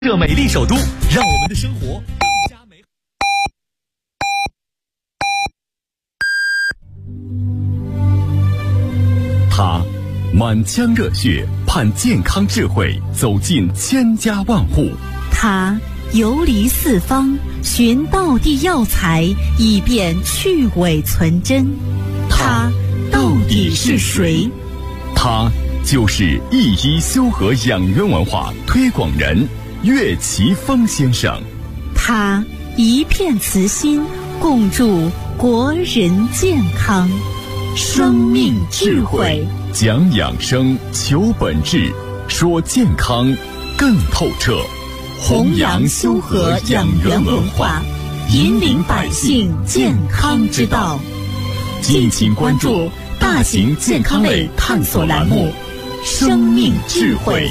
这美丽首都，让我们的生活更加美好。他满腔热血盼健康智慧走进千家万户， 他游离四方寻道地药材，以便去伪存真。他到底是谁？ 他就是一一修和养元文化推广人岳奇峰先生。 他一片慈心，共筑国人健康。生命智慧， 讲养生，求本质，说健康更透彻。 弘扬修和养元文化，引领百姓健康之道。 敬请关注大型健康类探索栏目《生命智慧》。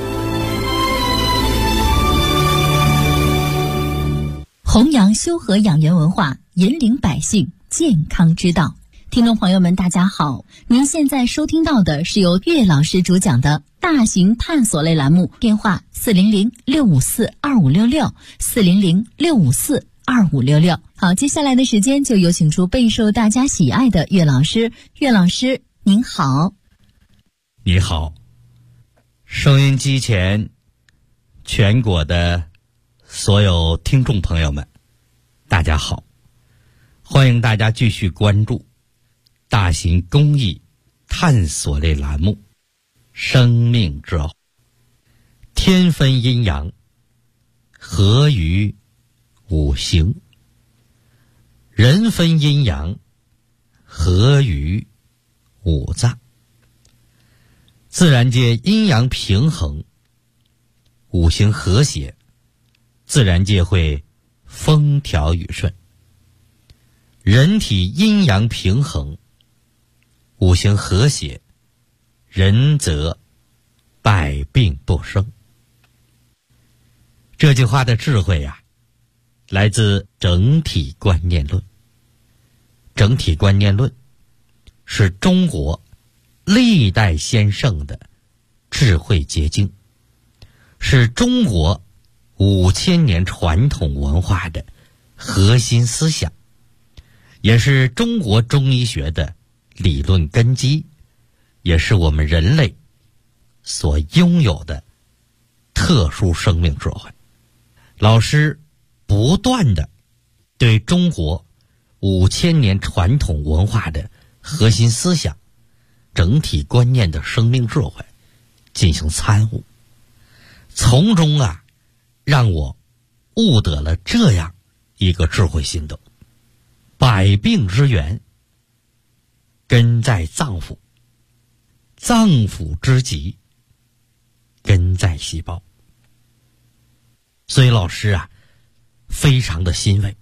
弘扬修和养元文化，引领百姓健康之道。听众朋友们，大家好，您现在收听到的是由岳老师主讲的大型探索类栏目，电话400-654-2566，400-654-2566。好，接下来的时间就有请出备受大家喜爱的岳老师。岳老师您好。 你好，收音机前全国的所有听众朋友们，大家好，欢迎大家继续关注大型公益探索类栏目《生命之道》。天分阴阳，合于五行；人分阴阳，合于五脏。自然界阴阳平衡，五行和谐，自然界会风调雨顺。人体阴阳平衡，五行和谐，人则百病不生。这句话的智慧啊，来自整体观念论。整体观念论是中国历代先圣的智慧结晶，是中国5000年传统文化的核心思想，也是中国中医学的理论根基，也是我们人类所拥有的特殊生命智慧。老师不断地对中国5000年传统文化的核心思想、整体观念的生命智慧进行参悟，从中让我悟得了这样一个智慧心得：百病之源根在脏腑，脏腑之疾根在细胞。所以老师非常的欣慰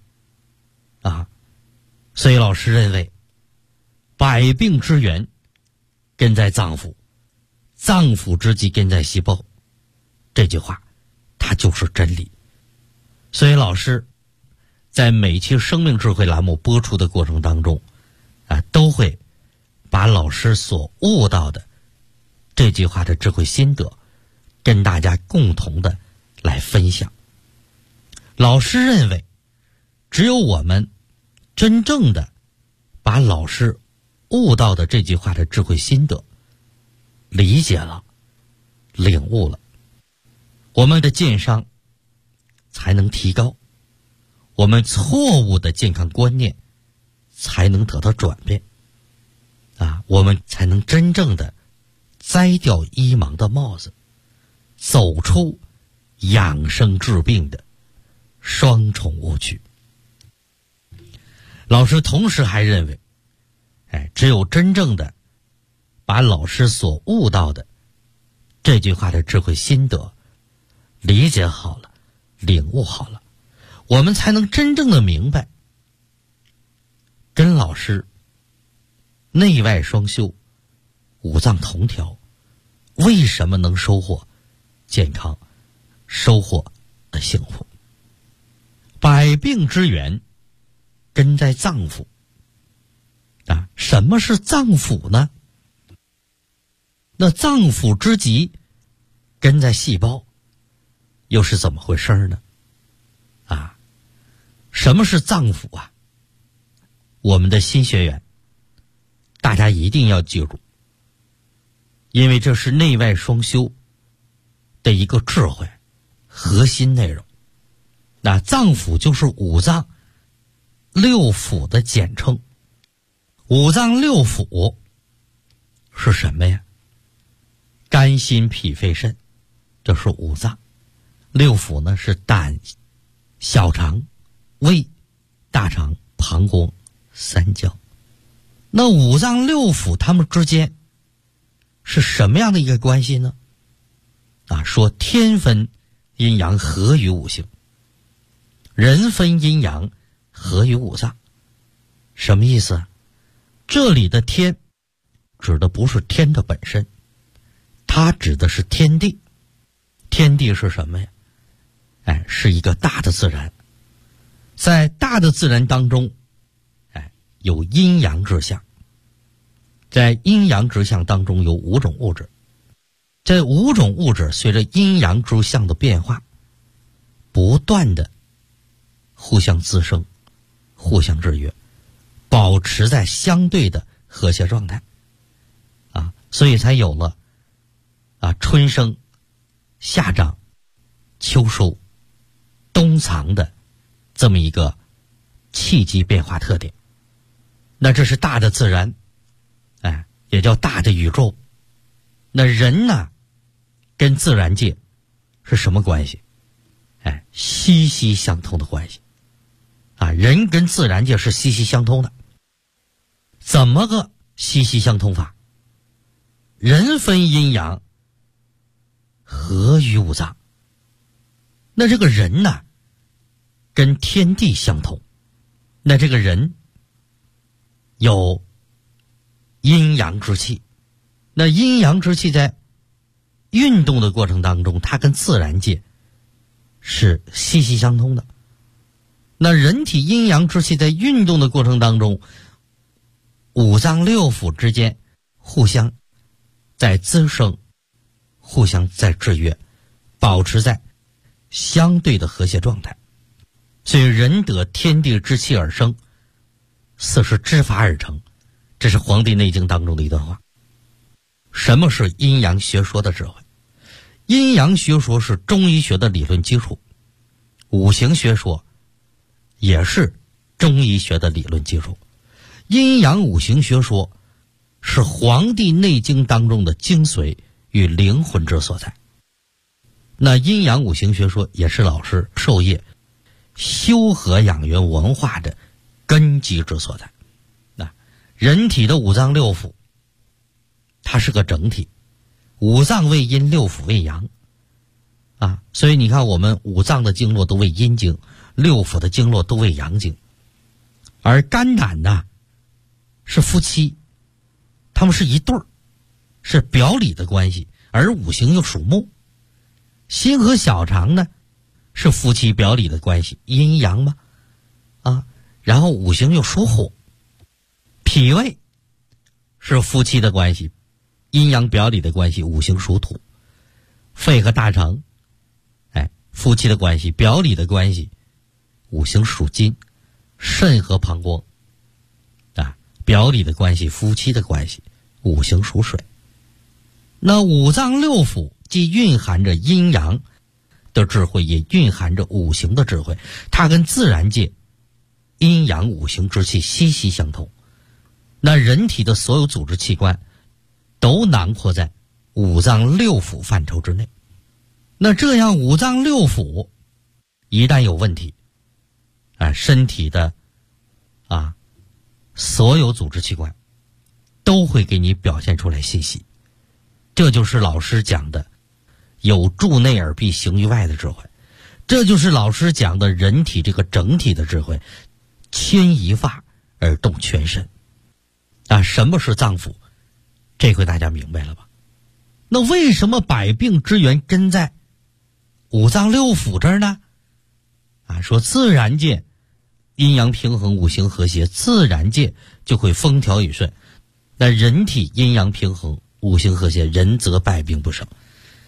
所以老师认为百病之源根在脏腑，脏腑之疾根在细胞，这句话它就是真理。所以老师在每期生命智慧栏目播出的过程当中都会把老师所悟到的这句话的智慧心得跟大家共同的来分享。老师认为，只有我们真正的把老师悟到的这句话的智慧心得理解了、领悟了，我们的健康才能提高，我们错误的健康观念才能得到转变我们才能真正的摘掉医盲的帽子，走出养生治病的双重误区。老师同时还认为，只有真正的把老师所悟到的这句话的智慧心得理解好了、领悟好了，我们才能真正的明白，跟老师内外双修、五脏同调，为什么能收获健康、收获幸福。百病之源根在脏腑什么是脏腑呢？那脏腑之疾根在细胞， 又是怎么回事呢？什么是脏腑啊？我们的新学员大家一定要记住，因为这是内外双修的一个智慧核心内容。那脏腑就是五脏六腑的简称。五脏六腑是什么呀？肝心脾肺肾，这是五脏。六腑呢是胆、小肠、胃、大肠、膀胱、三焦。那五脏六腑它们之间是什么样的一个关系呢？说天分阴阳合于五行，人分阴阳合于五脏。什么意思啊？这里的天指的不是天的本身，它指的是天地。天地是什么呀？是一个大的自然。在大的自然当中，有阴阳之象。在阴阳之象当中有5种物质。这5种物质随着阴阳之象的变化，不断的互相滋生，互相制约，保持在相对的和谐状态。所以才有了春生、夏长、秋收、冬藏的这么一个气机变化特点。那这是大的自然，也叫大的宇宙。那人呢，跟自然界是什么关系？息息相通的关系。人跟自然界是息息相通的。怎么个息息相通法？人分阴阳合于五脏。那这个人呢，跟天地相通。那这个人有阴阳之气。那阴阳之气在运动的过程当中，它跟自然界是息息相通的。那人体阴阳之气在运动的过程当中，五脏六腑之间互相在滋生，互相在制约，保持在相对的和谐状态。所以人得天地之气而生，四是之法而成。这是《黄帝内经》当中的一段话。什么是阴阳学说的智慧？阴阳学说是中医学的理论基础，五行学说也是中医学的理论基础。阴阳五行学说是《黄帝内经》当中的精髓与灵魂之所在。那阴阳五行学说也是老师授业修和养元文化的根基之所在。人体的五脏六腑它是个整体，五脏为阴，六腑为阳。所以你看我们五脏的经络都为阴经，六腑的经络都为阳经。而肝胆呢是夫妻，他们是一对儿，是表里的关系，而五行又属木。心和小肠呢是夫妻表里的关系，阴阳嘛。然后五行又属火。脾胃是夫妻的关系，阴阳表里的关系，五行属土。肺和大肠夫妻的关系，表里的关系，五行属金。肾和膀胱表里的关系，夫妻的关系，五行属水。那五脏六腑既蕴含着阴阳的智慧，也蕴含着五行的智慧，它跟自然界阴阳五行之气息息相通。那人体的所有组织器官都囊括在五脏六腑范畴之内。那这样五脏六腑一旦有问题，身体的所有组织器官都会给你表现出来信息。这就是老师讲的有助内而必行于外的智慧，这就是老师讲的人体这个整体的智慧，牵一发而动全身。什么是脏腑？这回大家明白了吧？那为什么百病之源根在五脏六腑这儿呢？说自然界阴阳平衡，五行和谐，自然界就会风调雨顺。那人体阴阳平衡，五行和谐，人则百病不生。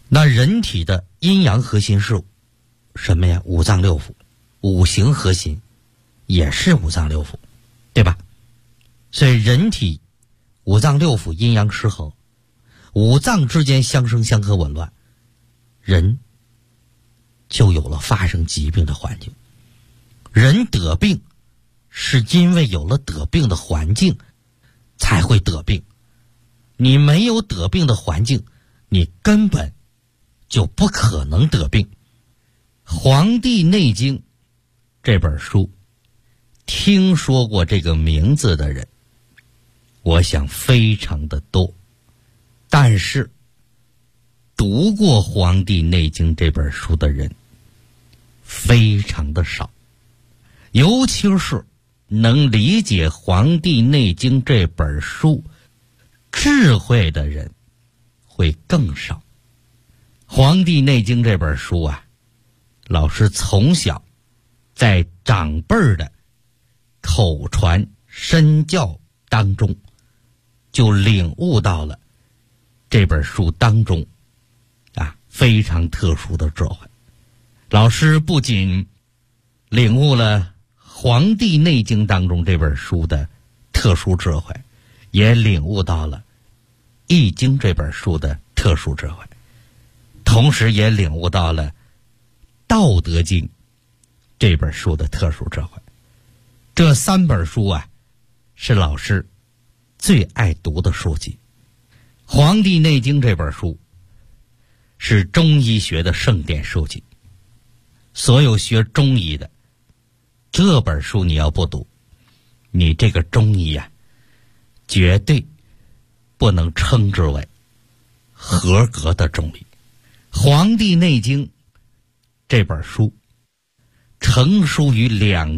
那人体的阴阳核心是什么呀？五脏六腑，五行核心也是五脏六腑，对吧？所以人体五脏六腑阴阳失衡，五脏之间相生相克紊乱，人就有了发生疾病的环境。人得病是因为有了得病的环境才会得病，你没有得病的环境，你根本就不可能得病。《黄帝内经》这本书，听说过这个名字的人，我想非常的多，但是读过《黄帝内经》这本书的人非常的少，尤其是能理解《黄帝内经》这本书智慧的人会更少。《黄帝内经》这本书啊，老师从小在长辈的口传身教当中就领悟到了这本书当中非常特殊的智慧。老师不仅领悟了《黄帝内经》当中这本书的特殊智慧，也领悟到了《易经》这本书的特殊智慧，同时也领悟到了《道德经》这本书的特殊智慧。这三本书啊，是老师最爱读的书籍。《黄帝内经》这本书是中医学的圣典书籍，所有学中医的，这本书你要不读，你这个中医啊，绝对不能称之为合格的中医。《黄帝内经》这本书成书于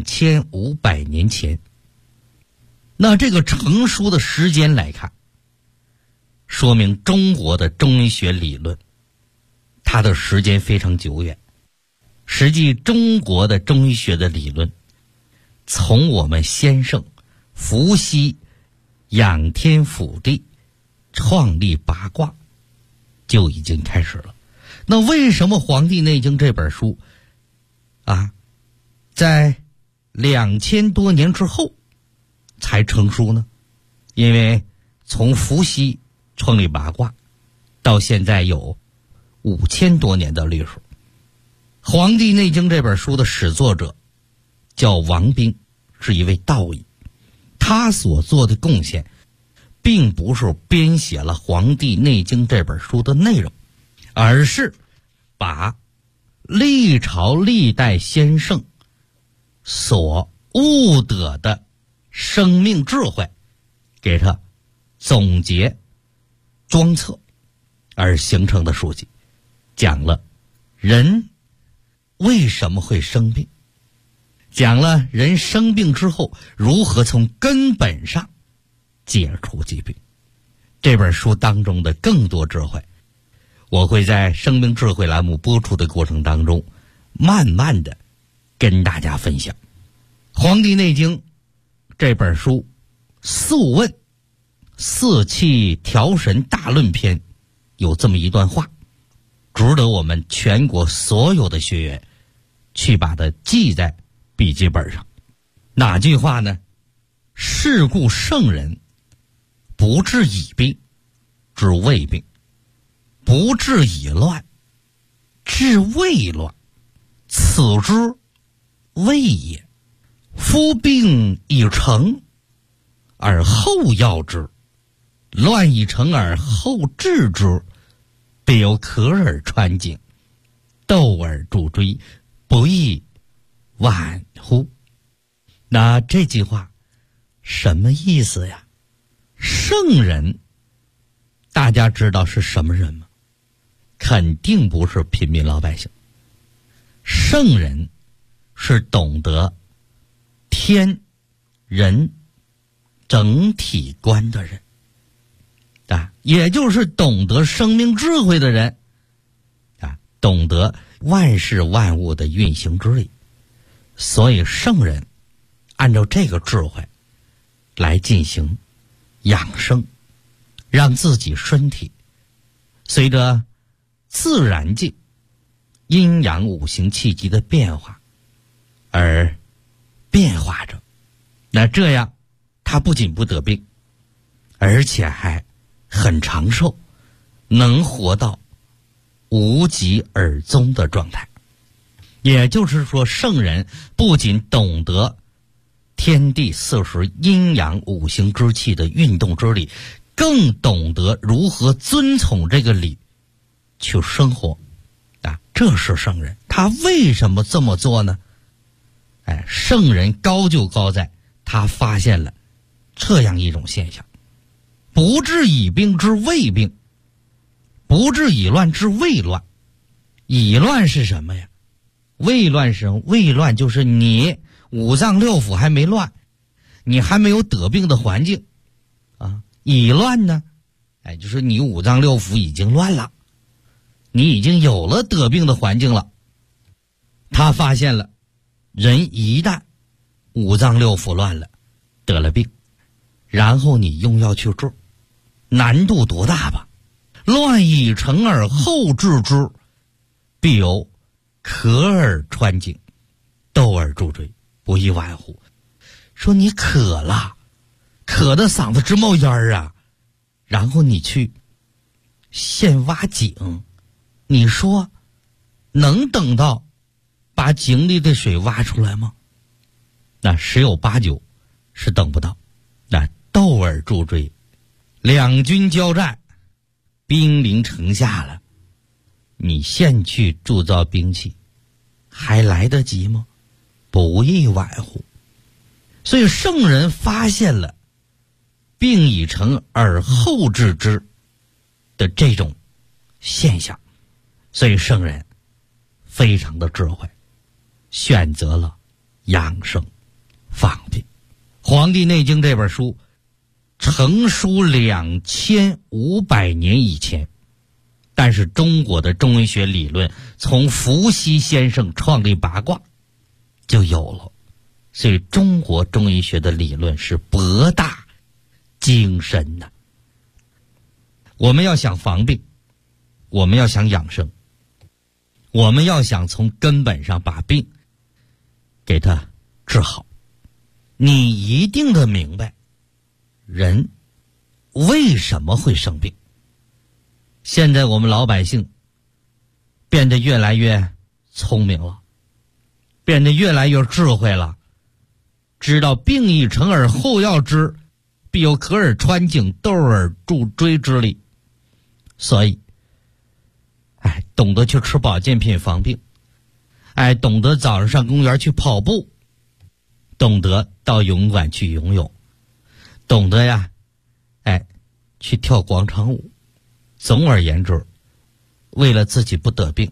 2500年前，那这个成书的时间来看，说明中国的中医学理论它的时间非常久远。实际中国的中医学的理论从我们先圣伏羲仰天覆地创立八卦就已经开始了。那为什么《黄帝内经》这本书在2000多年之后才成书呢？因为从伏羲创立八卦到现在有5000多年的历史。《黄帝内经》这本书的始作者叫王冰，是一位道医。他所做的贡献并不是编写了《黄帝内经》这本书的内容，而是把历朝历代先圣所悟得的生命智慧给他总结装册而形成的书籍，讲了人为什么会生病，讲了人生病之后如何从根本上解除疾病。这本书当中的更多智慧，我会在生命智慧栏目播出的过程当中慢慢的跟大家分享。《黄帝内经》这本书素问四气调神大论篇有这么一段话，值得我们全国所有的学员去把它记在笔记本上。哪句话呢？是故圣人不治已病，治未病；不治已乱，治未乱。此之谓也。夫病已成而后药之，乱已成而后治之，必有可而穿颈，斗而助椎，不亦晚乎？那这句话什么意思呀？圣人大家知道是什么人吗？肯定不是平民老百姓。圣人是懂得天人整体观的人也就是懂得生命智慧的人懂得万事万物的运行之理。所以圣人按照这个智慧来进行养生，让自己身体随着自然界阴阳五行气机的变化而变化着。那这样他不仅不得病，而且还很长寿，能活到无疾而终的状态。也就是说，圣人不仅懂得天地四时阴阳五行之气的运动之理，更懂得如何遵从这个理去生活啊，这是圣人。他为什么这么做呢？圣人高就高在他发现了这样一种现象：不治已病之未病，不治已乱之未乱。已乱是什么呀？未乱是什么？未乱就是你五脏六腑还没乱，你还没有得病的环境啊。已乱呢，就是你五脏六腑已经乱了，你已经有了得病的环境了。他发现了，人一旦五脏六腑乱了，得了病，然后你用药去治，难度多大吧？乱已成而后治之，必有咳而穿颈，窦而助椎，不亦晚乎。说你渴了，渴得嗓子直冒烟啊，然后你去现挖井，你说能等到把井里的水挖出来吗？那十有八九是等不到。那窦而助椎，两军交战，兵临城下了，你现去铸造兵器还来得及吗？不亦晚乎。所以圣人发现了病已成而后治之的这种现象，所以圣人非常的智慧，选择了养生防病。《黄帝内经》这本书成书2500年以前，但是中国的中医学理论从伏羲先生创立八卦就有了，所以中国中医学的理论是博大精深的。我们要想防病，我们要想养生，我们要想从根本上把病给它治好，你一定得明白人为什么会生病。现在我们老百姓变得越来越聪明了，变得越来越智慧了，知道病已成而后要治，必有咳而穿颈，窦而助椎之理。所以懂得去吃保健品防病，懂得早上上公园去跑步，懂得到游泳馆去游泳，懂得呀去跳广场舞。总而言之，为了自己不得病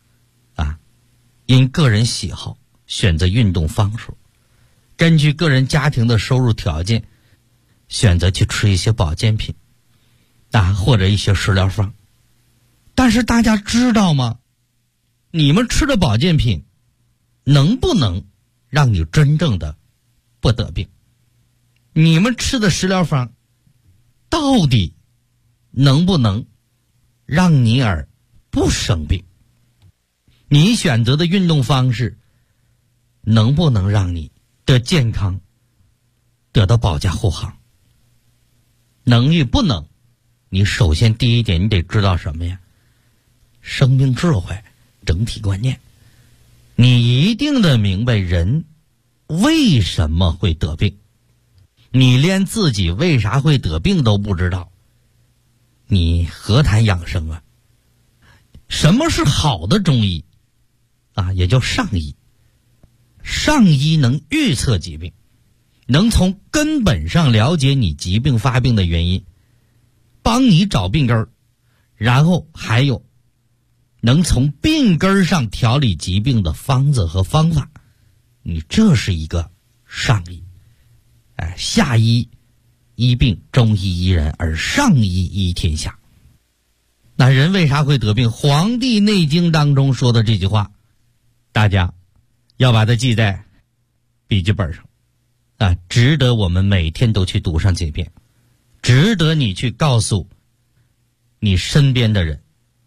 因个人喜好选择运动方式，根据个人家庭的收入条件选择去吃一些保健品或者一些食疗方。但是大家知道吗？你们吃的保健品能不能让你真正的不得病？你们吃的食疗方到底能不能让你而不生病？你选择的运动方式能不能让你的健康得到保驾护航？能与不能，你首先第一点你得知道什么呀？生命智慧，整体观念。你一定得明白人为什么会得病。你连自己为啥会得病都不知道，你何谈养生啊？什么是好的中医也叫上医。上医能预测疾病，能从根本上了解你疾病发病的原因，帮你找病根儿，然后还有能从病根上调理疾病的方子和方法。你这是一个上医。下医医病，中医医人，而上医医天下。那人为啥会得病？《黄帝内经》当中说的这句话，大家要把它记在笔记本上值得我们每天都去读上几遍，值得你去告诉你身边的人，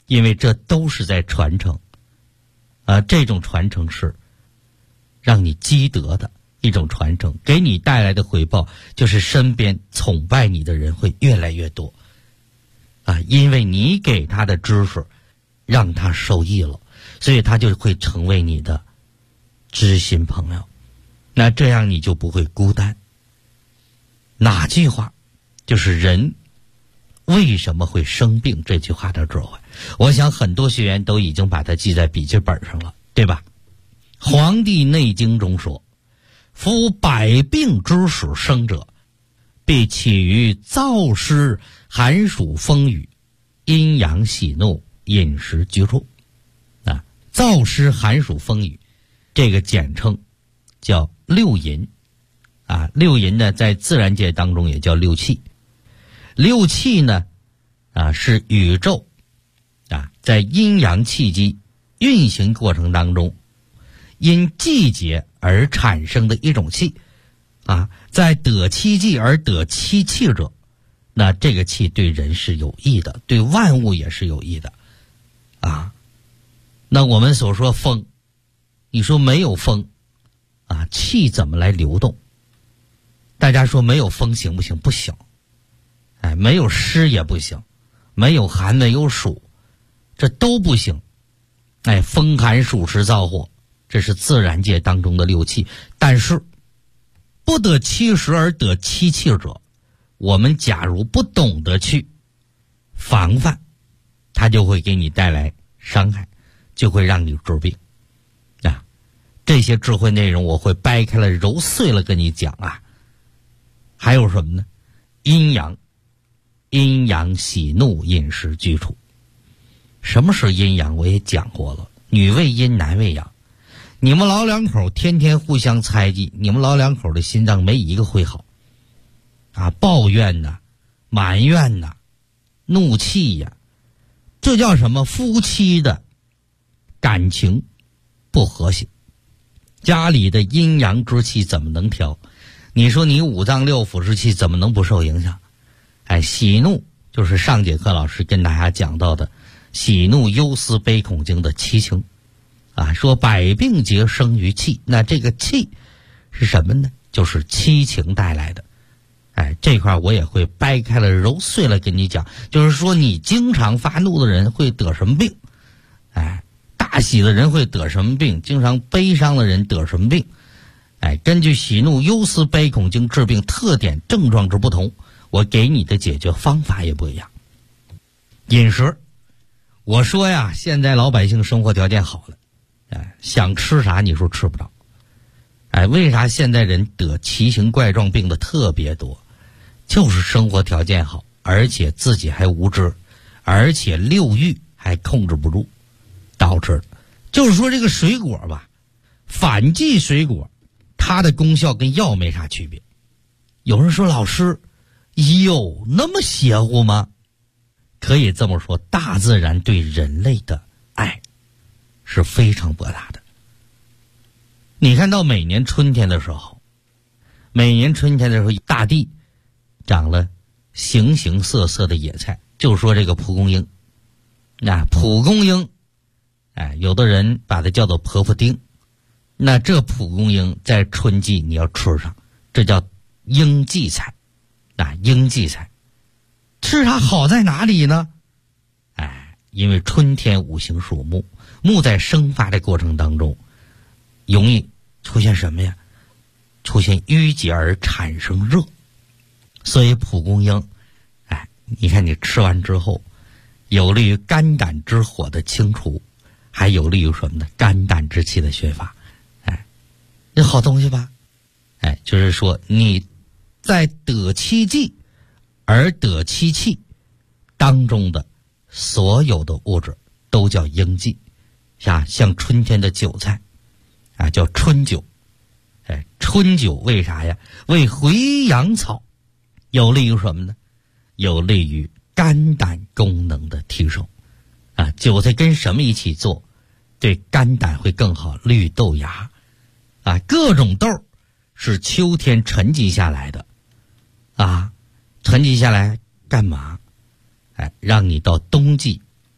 因为这都是在传承。这种传承是让你积德的一种传承，给你带来的回报就是身边崇拜你的人会越来越多。因为你给他的知识让他受益了，所以他就会成为你的知心朋友。那这样你就不会孤单。哪句话？就是人为什么会生病这句话的智慧。我想很多学员都已经把它记在笔记本上了，对吧？《黄帝内经》中说，夫百病之始生者，必起于燥湿寒暑风雨，阴阳喜怒饮食居处。燥湿寒暑风雨这个简称叫六淫。六淫呢在自然界当中也叫六气。六气呢是宇宙在阴阳气机运行过程当中因季节而产生的一种气。在得其气而得其气者，那这个气对人是有益的，对万物也是有益的。那我们所说风，你说没有风气怎么来流动？大家说没有风行不行？不行。没有湿也不行，没有寒没有暑，这都不行。风寒暑湿燥火，这是自然界当中的六气。但是不得其时而得其气者，我们假如不懂得去防范，它就会给你带来伤害，就会让你治病。这些智慧内容我会掰开了揉碎了跟你讲。还有什么呢？阴阳喜怒饮食居处。什么是阴阳？我也讲过了，女为阴，男为阳。你们老两口天天互相猜忌，你们老两口的心脏没一个会好。抱怨呐，埋怨呐，怒气呀，这叫什么？夫妻的感情不和谐，家里的阴阳之气怎么能调？你说你五脏六腑之气怎么能不受影响？喜怒就是上节课老师跟大家讲到的喜怒忧思悲恐惊的七情。说百病皆生于气，那这个气是什么呢？就是七情带来的。这块我也会掰开了揉碎了跟你讲，就是说你经常发怒的人会得什么病，大喜的人会得什么病，经常悲伤的人得什么病。根据喜怒忧思悲恐惊治病特点症状之不同，我给你的解决方法也不一样。饮食，我说呀，现在老百姓生活条件好了，想吃啥你说吃不着。为啥现在人得奇形怪状病的特别多？就是生活条件好，而且自己还无知，而且六欲还控制不住导致的。就是说这个水果吧，反季水果它的功效跟药没啥区别。有人说老师，有那么邪乎吗？可以这么说，大自然对人类的爱是非常博大的。你看到每年春天的时候，大地长了形形色色的野菜，就说这个蒲公英。蒲公英有的人把它叫做婆婆丁。那这蒲公英在春季你要吃上，这叫应季菜。应季菜吃它好在哪里呢？因为春天五行属木，木在生发的过程当中容易出现什么呀？出现淤结而产生热。所以蒲公英你看你吃完之后有利于肝胆之火的清除，还有利于什么呢？肝胆之气的宣发。这好东西吧？就是说你在得其气而得其气当中的所有的物质都叫应季。像春天的韭菜叫春韭。春韭为啥呀？为回阳草，有利于什么呢？有利于肝胆功能的提升。韭菜跟什么一起做对肝胆会更好？绿豆芽各种豆是秋天沉积下来的沉积下来干嘛？让你到冬季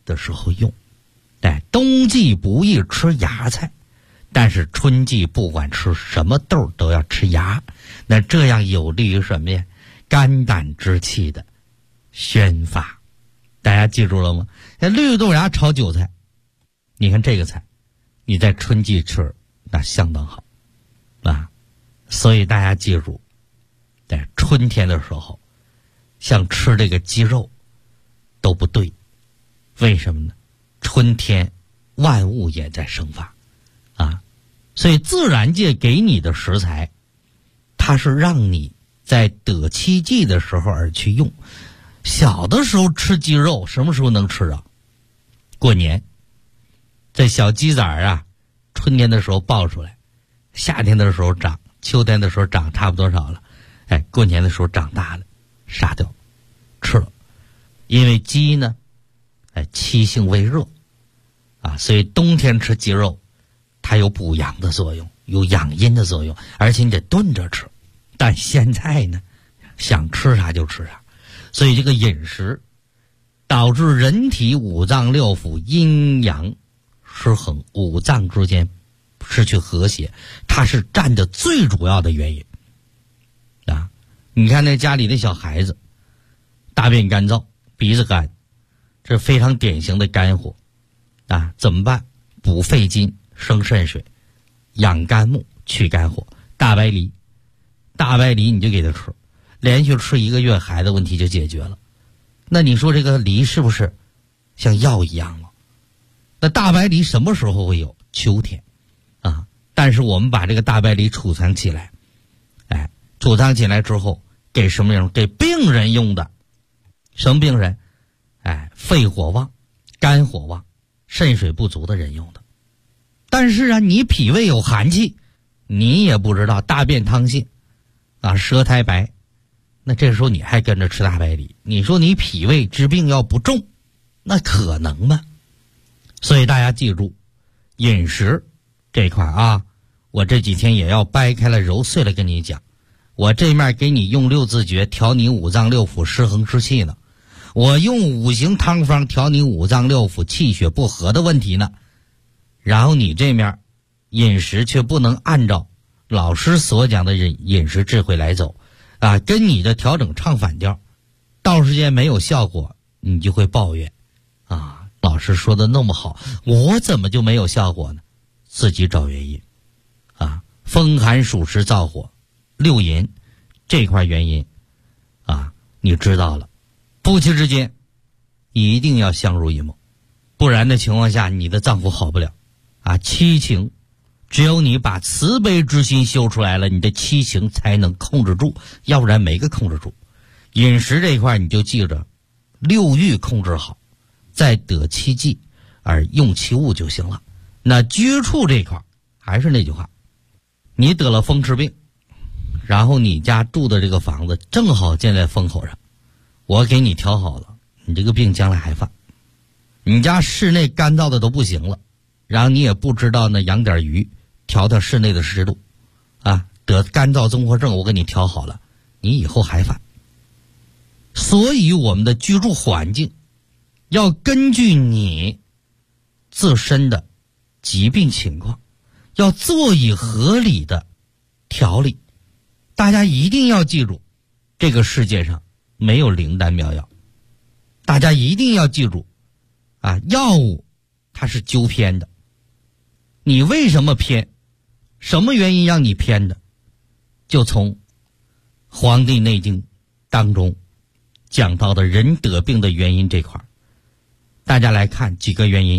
的时候用。冬季不宜吃芽菜，但是春季不管吃什么豆都要吃芽，那这样有利于什么呀？肝胆之气的宣发。大家记住了吗？绿豆芽炒韭菜，你看这个菜你在春季吃那相当好啊。所以大家记住，在春天的时候像吃这个鸡肉都不对。为什么呢？春天万物也在生发啊，所以自然界给你的食材，它是让你在得其剂的时候而去用。小的时候吃鸡肉，什么时候能吃啊？过年，这小鸡崽啊，春天的时候抱出来，夏天的时候长，秋天的时候长差不多少了，过年的时候长大了，杀掉吃了。因为鸡呢气性微热啊，所以冬天吃鸡肉它有补阳的作用，有养阴的作用，而且你得炖着吃。但现在呢，想吃啥就吃啥，所以这个饮食导致人体五脏六腑阴阳失衡，五脏之间失去和谐，它是占的最主要的原因啊。你看那家里的小孩子大便干燥，鼻子干，这非常典型的肝火啊。怎么办？补肺金，生肾水，养肝木，去肝火。大白梨你就给他吃，连续吃1个月，孩子问题就解决了。那你说这个梨是不是像药一样了？那大白梨什么时候会有？秋天啊。但是我们把这个大白梨储藏起来，储藏起来之后给什么人？给病人用的。什么病人？肺火旺，肝火旺，肾水不足的人用的。但是啊，你脾胃有寒气，你也不知道，大便溏泻啊，舌苔白，那这时候你还跟着吃大白梨，你说你脾胃之病要不重，那可能吗？所以大家记住，饮食这块啊，我这几天也要掰开了揉碎了跟你讲。我这面给你用6字诀调你五脏六腑失衡之气呢，我用5行汤方调你五脏六腑气血不和的问题呢。然后你这面饮食却不能按照老师所讲的饮食智慧来走啊，跟你的调整唱反调，到时间没有效果，你就会抱怨啊，老师说的那么好，我怎么就没有效果呢？自己找原因啊。风寒暑湿燥火6淫这块原因啊，你知道了，夫妻之间一定要相濡以沫，不然的情况下你的脏腑好不了啊。七情只有你把慈悲之心修出来了，你的七情才能控制住，要不然没个控制住。饮食这一块你就记着，6欲控制好，再得其剂而用其物就行了。那居处这块还是那句话，你得了风湿病，然后你家住的这个房子正好建在风口上，我给你调好了，你这个病将来还犯。你家室内干燥的都不行了，然后你也不知道呢，养点鱼调调室内的湿度啊，得干燥综合症我给你调好了，你以后还犯。所以我们的居住环境要根据你自身的疾病情况，要做以合理的调理。大家一定要记住，这个世界上没有灵丹妙药，大家一定要记住啊，药物它是纠偏的。你为什么偏？什么原因让你偏的？就从《黄帝内经》当中讲到的人得病的原因这块，大家来看几个原因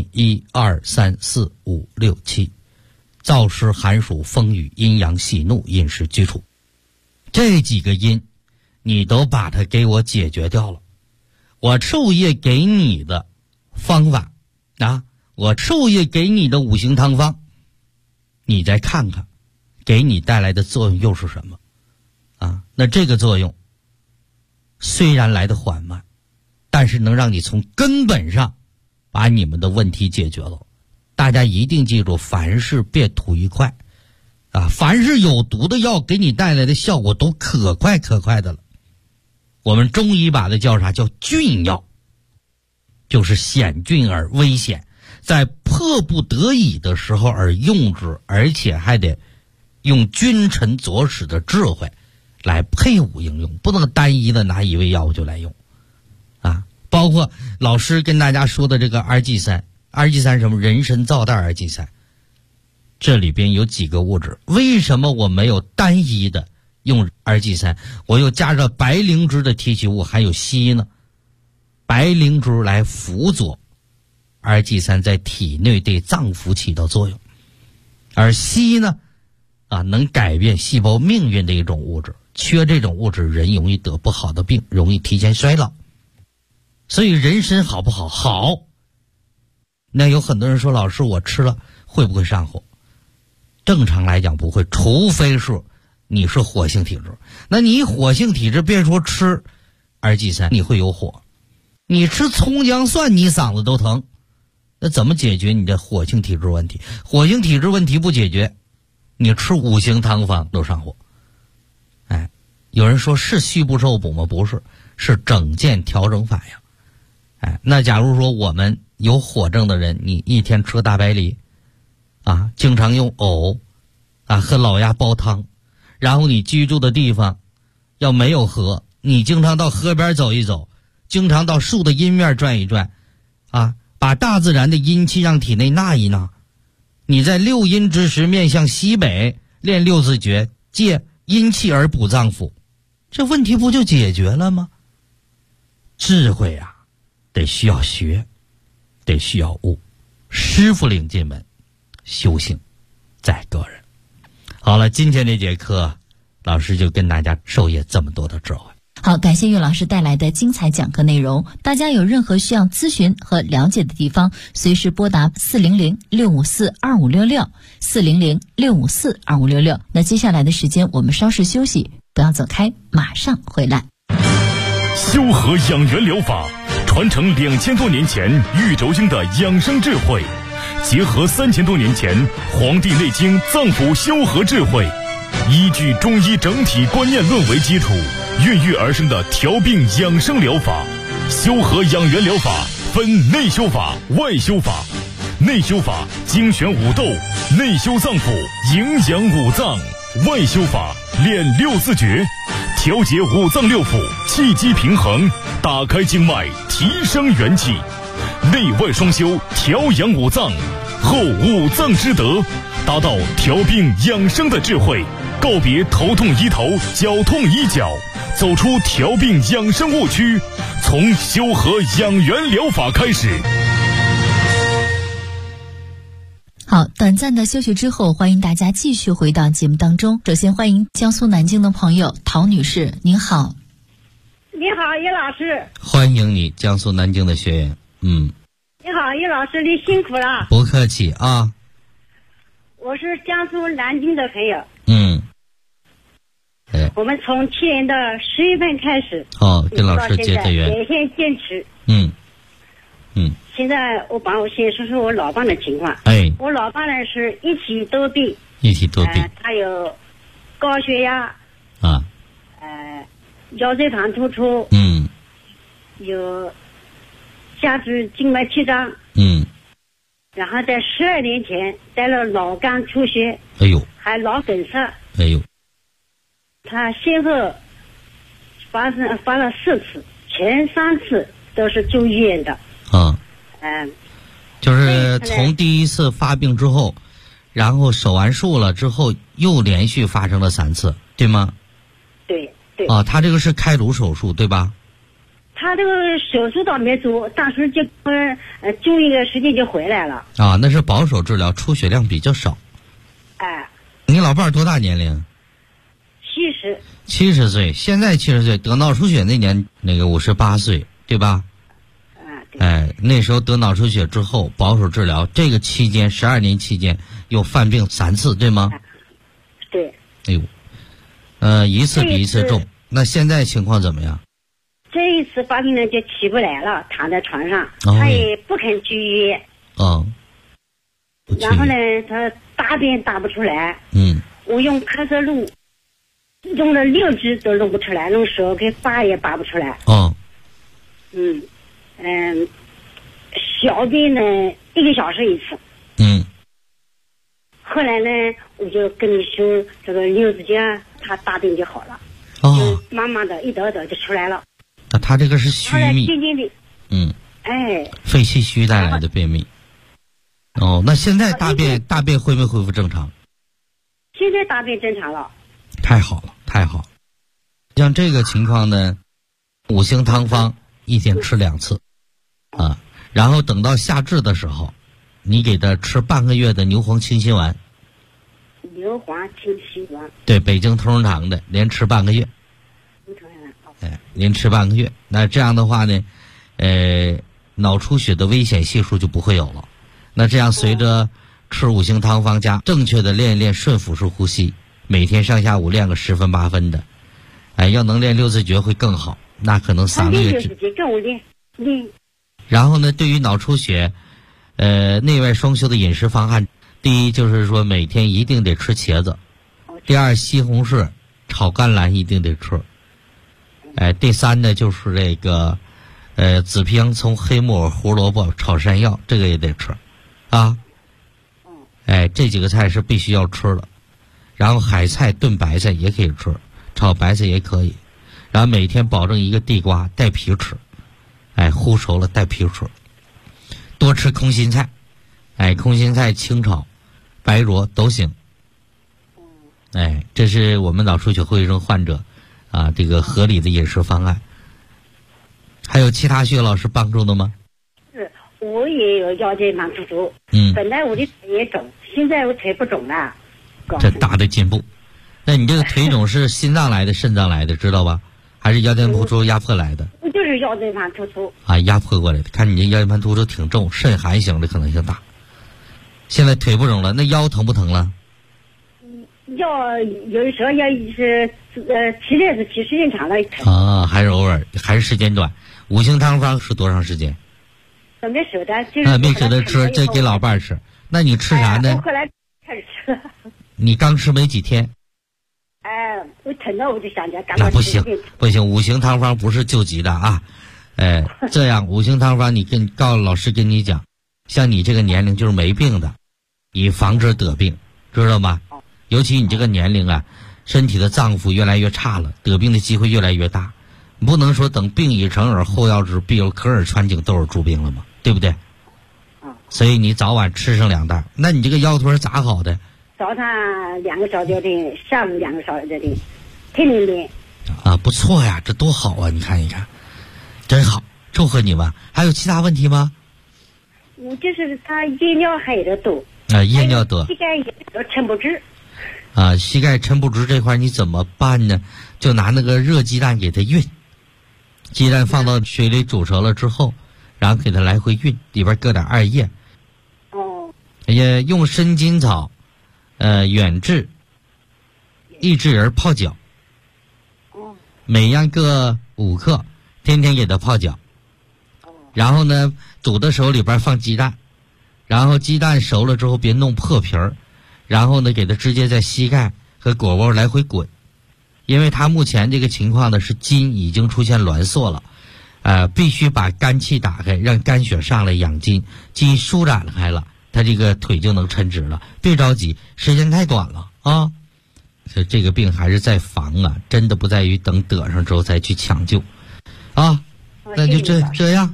：1、2、3、4、5、6、7，燥湿寒暑风雨阴阳喜怒饮食居处，这几个因你都把它给我解决掉了。我授业给你的方法啊，我授业给你的5行汤方，你再看看给你带来的作用又是什么啊？那这个作用虽然来得缓慢，但是能让你从根本上把你们的问题解决了。大家一定记住，凡事别图一快啊！凡是有毒的药给你带来的效果都可快可快的了。我们中医把它叫啥？叫菌药。 就是险峻而危险，在迫不得已的时候而用之，而且还得用君臣佐使的智慧来配伍应用，不能单一的拿一味药物就来用啊。包括老师跟大家说的这个2G3什么人参皂苷2G3，这里边有几个物质，为什么我没有单一的用2G3，我又加上白灵芝的提取物还有硒呢？白灵芝来辅佐 2G3 在体内对脏腑起到作用，而硒呢能改变细胞命运的一种物质，缺这种物质人容易得不好的病，容易提前衰老。所以人参好不好？好。那有很多人说，老师我吃了会不会上火？正常来讲不会，除非是你是火性体质。那你火性体质别说吃2G3你会有火，你吃葱姜蒜你嗓子都疼，那怎么解决你的火性体质问题？火性体质问题不解决，你吃5行汤方都上火。有人说是虚不受补吗？不是，是整件调整反应。那假如说我们有火症的人，你一天吃大白梨经常用藕喝老鸭煲汤，然后你居住的地方要没有河，你经常到河边走一走，经常到树的阴面转一转把大自然的阴气让体内纳一纳。你在六阴之时面向西北练六字诀，借阴气而补脏腑，这问题不就解决了吗？智慧得需要学，得需要悟，师傅领进门，修行在个人。好了，今天这节课老师就跟大家授业这么多的智慧。 好，感谢岳老师带来的精彩讲课内容。大家有任何需要咨询和了解的地方，随时拨打400-654-2566 400-654-2566。那接下来的时间我们稍事休息，不要走开，马上回来。 修和养元疗法传承2000多年前玉轴经的养生智慧，结合3000多年前《黄帝内经》脏腑修和智慧，依据中医整体观念论为基础，孕育而生的调病养生疗法。修和养元疗法分内修法、外修法。内修法精选五斗，内修脏腑，营养五脏；外修法练六字诀，调节五脏六腑，气机平衡，打开经脉，提升元气。内外双修，调养五脏，后五脏之德，达到调病养生的智慧，告别头痛医头，脚痛医脚，走出调病养生误区，从修和养元疗法开始。 好，短暂的休息之后，欢迎大家继续回到节目当中。首先欢迎江苏南京的朋友陶女士，您好。 你好，叶老师。 欢迎你，江苏南京的学员。 你好，叶老师，你辛苦了。 不客气啊。 我是江苏南京的朋友。我们从去年的10月份开始， 跟老师结的缘， 每天坚持。现在我先说说我老伴的情况。我老伴呢是一体多病。他有高血压腰椎盘突出，有下肢静脉曲张，然后在12年前得了脑干出血，还脑梗塞，他先后发了4次，前3次都是住医院的。 就是从第一次发病之后，然后手完术了之后，又连续发生了3次，对吗？ 对。 他这个是开颅手术对吧？ 他这个手术倒没做，当时就住一个时间就回来了。 那是保守治疗，出血量比较少。你老伴多大年龄？70岁，现在70岁，得脑出血那年那个58岁，对吧？那时候得脑出血之后保守治疗，这个期间12年期间又犯病3次，对吗？ 对。 一次比一次重。那现在情况怎么样？ 这一次发病呢就起不来了，躺在床上，他也不肯去医院。然后呢，他大便大不出来。我用咳嗽露用了6支都弄不出来，用手给拔也拔不出来。 小便呢1个小时一次。后来呢，我就跟你说这个牛子江，他大便就好了，就慢慢的一点就出来了。 那他这个是虚秘， 渐渐的， 肺气虚带来的便秘。那现在大便恢没恢复正常？ 现在大便正常了。 太好了，太好了。像这个情况呢，5星汤方1天吃2次，然后等到夏至的时候，你给他吃半个月的牛黄清心丸。 牛黄清心丸。对， 北京同仁堂的，连吃半个月。连吃半个月。那这样的话呢，脑出血的危险系数就不会有了。那这样随着吃5星汤方加正确的练一练顺腹式呼吸，每天上下午练个10分8分的，要能练6字诀会更好。那可能3个月。 6字诀跟我练。 然后呢，对于脑出血，内外双修的饮食方案，第一就是说每天一定得吃茄子，第二西红柿炒甘蓝一定得吃，第三呢就是这个紫皮洋葱、黑木耳、胡萝卜炒山药，这个也得吃啊。这几个菜是必须要吃的。然后海菜炖白菜也可以吃，炒白菜也可以。然后每天保证一个地瓜带皮吃，烀熟了带皮吃。多吃空心菜，空心菜清炒、白灼都行。这是我们脑出血后遗症患者这个合理的饮食方案。还有其他徐老师帮助的吗？ 是，我也有腰间盘突出。本来我的腿也肿，现在我腿不肿了。 这大的进步。那你这个腿肿是心脏来的、肾脏来的，知道吧？还是腰间盘突出压迫来的？ 就是腰间盘突出压迫过来的。看你这腰间盘突出挺重，肾寒型的可能性大。现在腿不肿了，那腰疼不疼了？ 腰有的时候要是提链子提时间长了疼。 还是偶尔，还是时间短。5星汤方是多长时间？ 没舍得，就是没舍得吃，这给老伴儿吃。那你吃啥呢？ 我后来开始吃了。 你刚吃没几天？ 我疼了我就想着赶快不行，5星汤方不是救急的啊。这样5星汤方你告诉老师跟你讲，像你这个年龄就是没病的，以防止得病，知道吗？尤其你这个年龄身体的脏腑越来越差了，得病的机会越来越大。不能说等病已成而后要之，必有可耳穿颈窦耳诸病了嘛，对不对？所以你早晚吃上2袋。那你这个腰腿咋好的？ 早上2个小时练，下午2个小时练，天天练。 不错呀，这多好啊！你看一看，真好，祝贺你们。还有其他问题吗？ 我就是他夜尿还有点多。 夜尿多。 膝盖也抻不直。 膝盖抻不直这块你怎么办呢？就拿那个热鸡蛋给它熨，鸡蛋放到水里煮熟了之后，然后给它来回熨，里边搁点2叶。用生筋草、远志、益智仁泡脚。每样各5克，天天给它泡脚。然后呢，煮的时候里边放鸡蛋，然后鸡蛋熟了之后别弄破皮儿，然后呢给它直接在膝盖和腘窝来回滚。因为它目前这个情况呢是筋已经出现挛缩了，必须把肝气打开，让肝血上来养筋，筋舒展开了，它这个腿就能抻直了。别着急，时间太短了啊！所以这个病还是在防真的不在于等得上之后再去抢救那就这样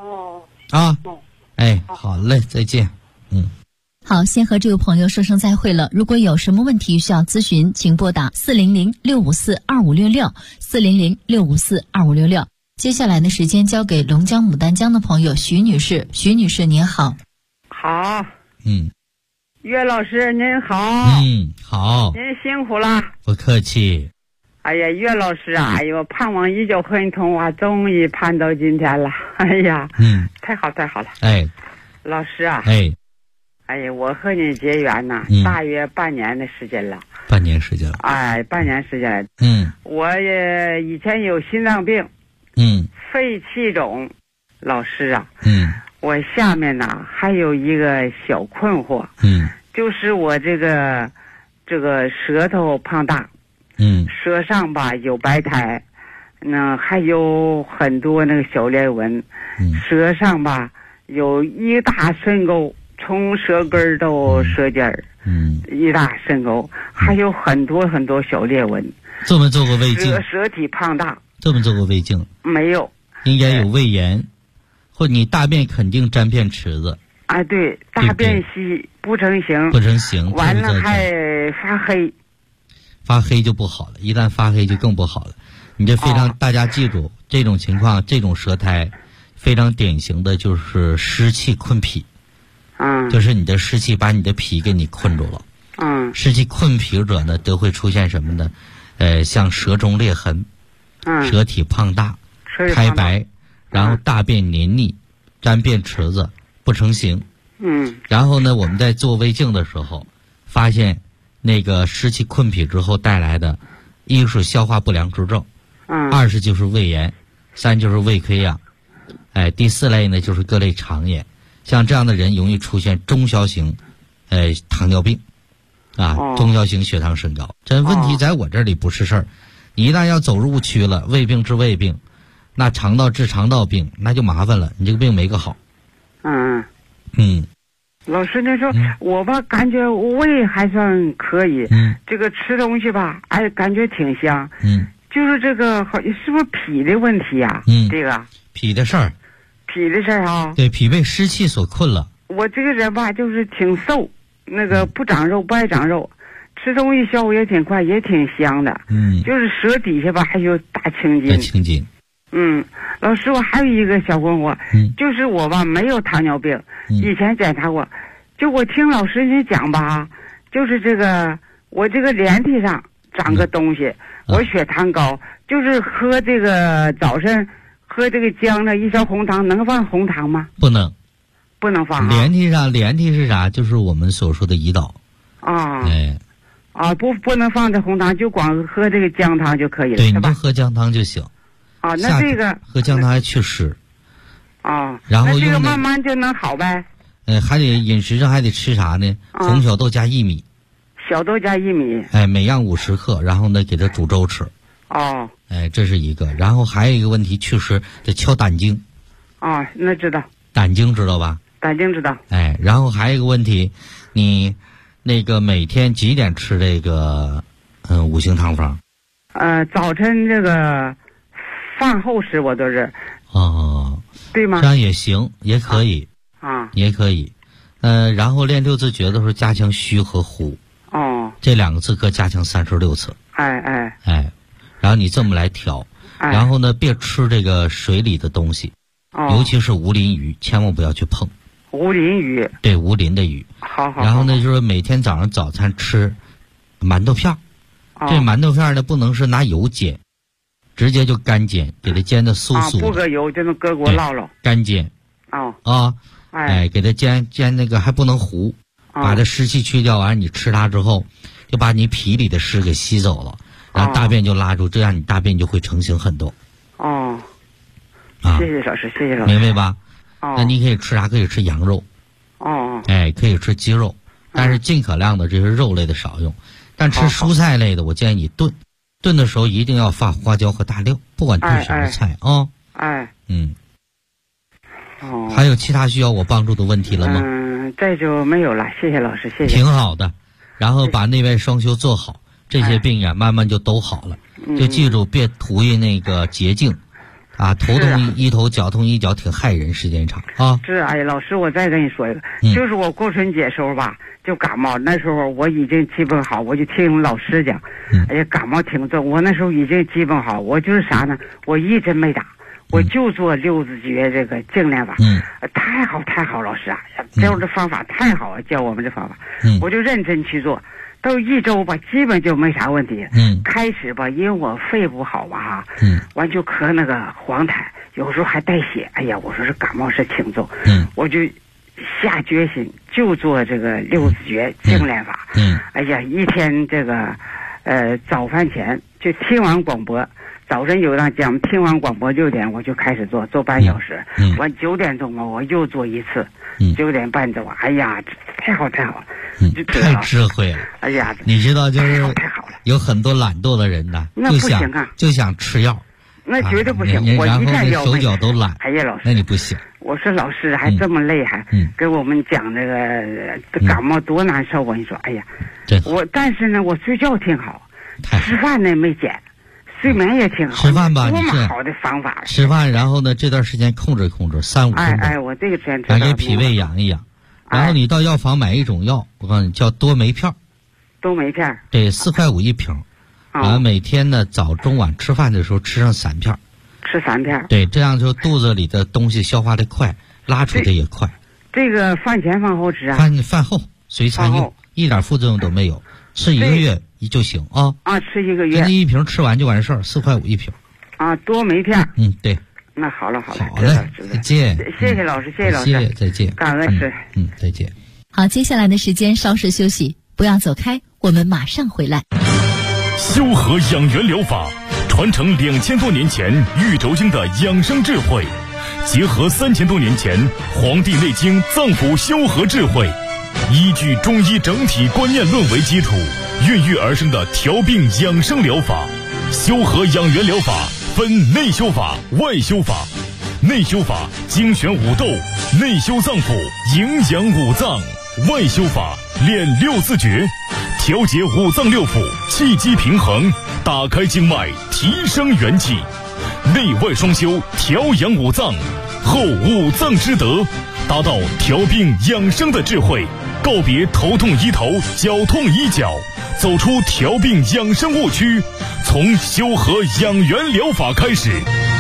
好嘞，再见。 好，先和这位朋友说声再会了。如果有什么问题需要咨询，请拨打400-654-2566，400-654-2566。接下来的时间交给龙江牡丹江的朋友徐女士。徐女士您好。 好。岳老师您好。 好。 您辛苦了。 不客气。 哎呀，岳老师盼望已久很痛终于盼到今天了。哎呀，太好了。老师我和您结缘大约半年的时间了。 半年时间了。 我也以前有心脏病，肺气肿。老师我下面还有一个小困惑，就是我这个舌头胖大，舌上有白苔，还有很多那个小裂纹，舌上有一大深沟，从舌根到舌尖儿，一大深沟，还有很多很多小裂纹。 这么做过胃镜？ 舌体胖大。 这么做过胃镜？ 没有。 应该有胃炎，或你大便肯定沾遍池子。 啊，对，大便稀不成形。 不成形。 完了还发黑。 发黑就不好了，一旦发黑就更不好了。你这非常，大家记住这种情况，这种舌苔非常典型的就是湿气困脾。就是你的湿气把你的脾给你困住了。湿气困脾者呢，都会出现什么呢？像舌中裂痕，舌体胖大，苔白，然后大便黏腻，沾遍池子，不成形。然后呢，我们在做胃镜的时候，发现那个湿气困脾之后带来的，一是消化不良之症，二是就是胃炎，三就是胃溃疡，第四类呢就是各类肠炎。像这样的人容易出现中小型，糖尿病，中小型血糖升高。这问题在我这里不是事儿，你一旦要走入误区了，胃病治胃病，那肠道治肠道病，那就麻烦了，你这个病没个好。 老师，那说我吧，感觉胃还算可以，这个吃东西吧，感觉挺香，就是这个好，是不是脾的问题呀？这个脾的事儿。 脾的事儿啊， 对，脾被湿气所困了。 我这个人吧，就是挺瘦，那个不长肉，不爱长肉，吃东西消化也挺快，也挺香的。就是舌底下吧还有大青筋。 青筋。 老师，我还有一个小困惑，就是我吧没有糖尿病，以前检查过，就我听老师你讲吧，就是这个我这个连体上长个东西，我血糖高，就是喝这个早晨。喝这个姜的一勺红糖，能放红糖吗？ 不能， 不能放。 连体是啥？就是我们所说的胰岛。 不能放这红糖，就光喝这个姜汤就可以了。 对，你就喝姜汤就行。 那这个喝姜汤还祛湿。然后那这个慢慢就能好呗。 还得饮食上还得吃啥呢？红小豆加薏米。 小豆加薏米。 每样50克，然后呢给它煮粥吃。这是一个，然后还有一个问题，祛湿得敲胆经。 那知道。胆经知道吧？ 胆经知道。 然后还有一个问题，你那个每天几点吃这个5行汤方？ 早晨这个饭后吃我都是。对吗？ 这样也行，也可以。也可以。然后练6字诀的时候加强虚和呼。这2个字可加强36次。然后你这么来调，然后呢，别吃这个水里的东西，尤其是无鳞鱼，千万不要去碰。 无鳞鱼。对， 无鳞的鱼。 好。 然后呢，就是每天早上早餐吃馒头片。这馒头片呢，不能是拿油煎，直接就干煎，给它煎的酥酥的。 不搁油，就能搁锅烙烙。 干煎。给它煎那个还不能糊，把这湿气去掉完，你吃它之后，就把你脾里的湿给吸走了。然后大便就拉住，这样你大便就会成型很多。 谢谢老师，谢谢老师。 明白吧？那你可以吃啥？可以吃羊肉。可以吃鸡肉，但是尽可量的这些肉类的少用。但吃蔬菜类的，我建议你炖。炖的时候一定要放花椒和大料，不管炖什么菜啊。还有其他需要我帮助的问题了吗？ 这就没有了，谢谢老师，谢谢。 挺好的，然后把内外双修做好。这些病呀，慢慢就都好了。就记住，别图一那个捷径，头痛一头，脚痛一脚，挺害人，时间长啊。 老师，我再跟你说一个，就是我过春节时候吧，就感冒，那时候我已经基本好，我就听老师讲，感冒挺重，我那时候已经基本好，我就是啥呢？我一针没打，我就做6字诀这个净练法，太好，老师教我这方法太好了，教我们这方法，我就认真去做。到1周吧，基本就没啥问题。开始吧，因为我肺不好吧，完就咳那个黄痰，有时候还带血。我说这感冒是挺重，我就下决心就做这个6字诀净练法。一天这个早饭前就听完广播，早晨有档讲，听完广播6点我就开始做半小时，完9点钟嘛我又做一次，9点半走。太好了。 太智慧了！你知道，就是太好了， 有很多懒惰的人呢，就想吃药， 那绝对不行。 然后手脚都懒。 老师， 那你不行。 我说老师还这么厉害，给我们讲这个感冒多难受啊！你说，哎呀，但是呢，我睡觉挺好，吃饭呢没减，睡眠也挺好。 吃饭吧， 多么好的方法！ 吃饭，然后呢，这段时间控制3-5分钟。 我这个天给脾胃养一养，然后你到药房买一种药，我告诉你叫多酶片。 多酶片。 对，4块5一瓶。每天呢早中晚吃饭的时候吃上3片。 吃3片。 对，这样就肚子里的东西消化的快，拉出的也快。 这个饭前饭后吃啊？ 饭后随餐用，一点副作用都没有，吃1个月就行啊。 吃1个月。 这一瓶吃完就完事儿，4块5一瓶。 多酶片。 对。 那好了。 好嘞，再见。 谢谢老师，谢谢老师， 再见。 感恩师。 再见。 好，接下来的时间稍事休息，不要走开，我们马上回来。 修和养元疗法传承2000多年前玉轴经的养生智慧，结合3000多年前《黄帝内经》脏腑修和智慧，依据中医整体观念论为基础，孕育而生的调病养生疗法。修和养元疗法分内修法、外修法。内修法精选五斗，内修脏腑，营养五脏；外修法练6字诀，调节五脏六腑，气机平衡，打开经脉，提升元气。内外双修，调养五脏，后五脏之德，达到调病养生的智慧。告别头痛医头，脚痛医脚，走出调病养生误区，从修和养元疗法开始。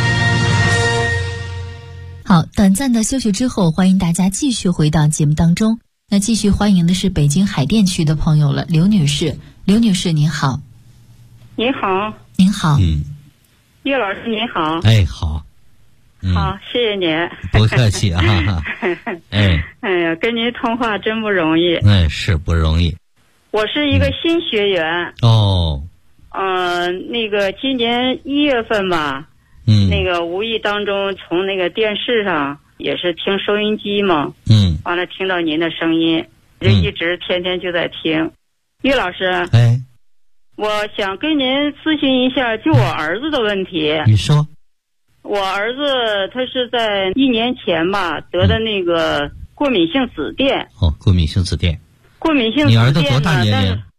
好，短暂的休息之后，欢迎大家继续回到节目当中。那继续欢迎的是北京海淀区的朋友了，刘女士。刘女士您好。 您好。 您好。 岳老师您好。 好。 好，谢谢您。 不客气啊。 哎呀，跟您通话真不容易。 是不容易。 我是一个新学员。那个今年1月份吧。那个无意当中从那个电视上也是听收音机嘛。完了听到您的声音，就一直天天就在听。岳老师。我想跟您咨询一下就我儿子的问题。 你说。 我儿子他是在1年前吧得的那个过敏性紫癜。 过敏性紫癜。 过敏性紫癜。 你儿子多大年龄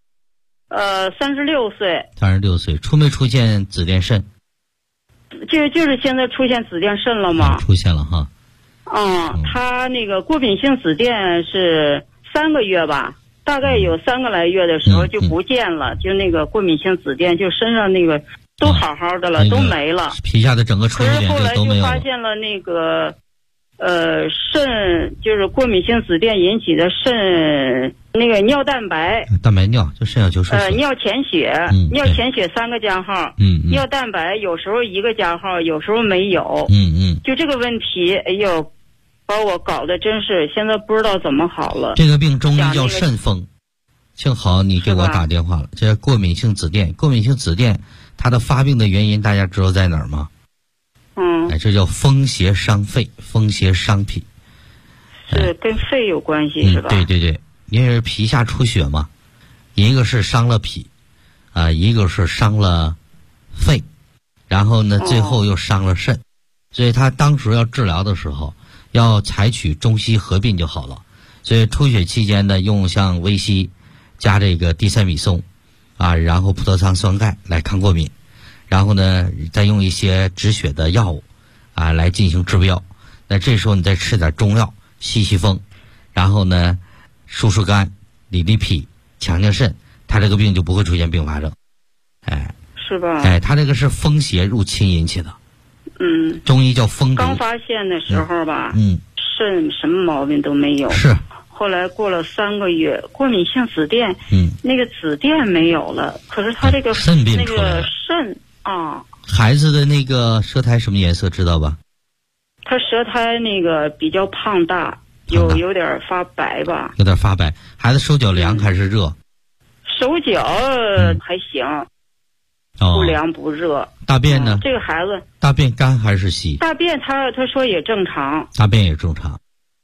？36岁。 36岁，出没出现紫癜肾？ 就是现在出现紫癜肾了吗？ 出现了哈。 他那个过敏性紫癜是3个月吧，大概有3个来月的时候就不见了，就那个过敏性紫癜，就身上那个都好好的了，都没了， 皮下的整个唇脸后来就都没有了。 发现了那个肾，就是过敏性紫癜引起的肾那个尿蛋白尿，就肾小球受损。 尿潜血，尿潜血3个加号，尿蛋白有时候1个加号，有时候没有，就这个问题，哎呦，把我搞得真是现在不知道怎么好了。 这个病中医叫肾风，幸好你给我打电话了。这过敏性紫癜，过敏性紫癜它的发病的原因大家知道在哪儿吗？这叫风邪伤肺，风邪伤脾， 是跟肺有关系是吧？ 对，因为皮下出血嘛，一个是伤了脾，一个是伤了肺，然后呢，最后又伤了肾，所以他当时要治疗的时候，要采取中西合并就好了。所以出血期间呢，用像维 C 加这个地塞米松，然后葡萄糖酸钙来抗过敏，然后呢，再用一些止血的药物，来进行治标。那这时候你再吃点中药，吸风，然后呢，疏疏肝，理理脾，强强肾，他这个病就不会出现并发症。 是吧？ 他这个是风邪入侵引起的。中医叫风毒。 刚发现的时候吧，肾什么毛病都没有。 是。 后来过了3个月，过敏性紫癜，那个紫癜没有了，可是他这个肾病那出来了。 个肾孩子的那个舌苔什么颜色知道吧？ 他舌苔那个比较胖大，有点发白吧。 有点发白。孩子手脚凉还是热？ 手脚还行，不凉不热。 大便呢？ 这个孩子大便干还是稀？ 大便他说也正常。 大便也正常。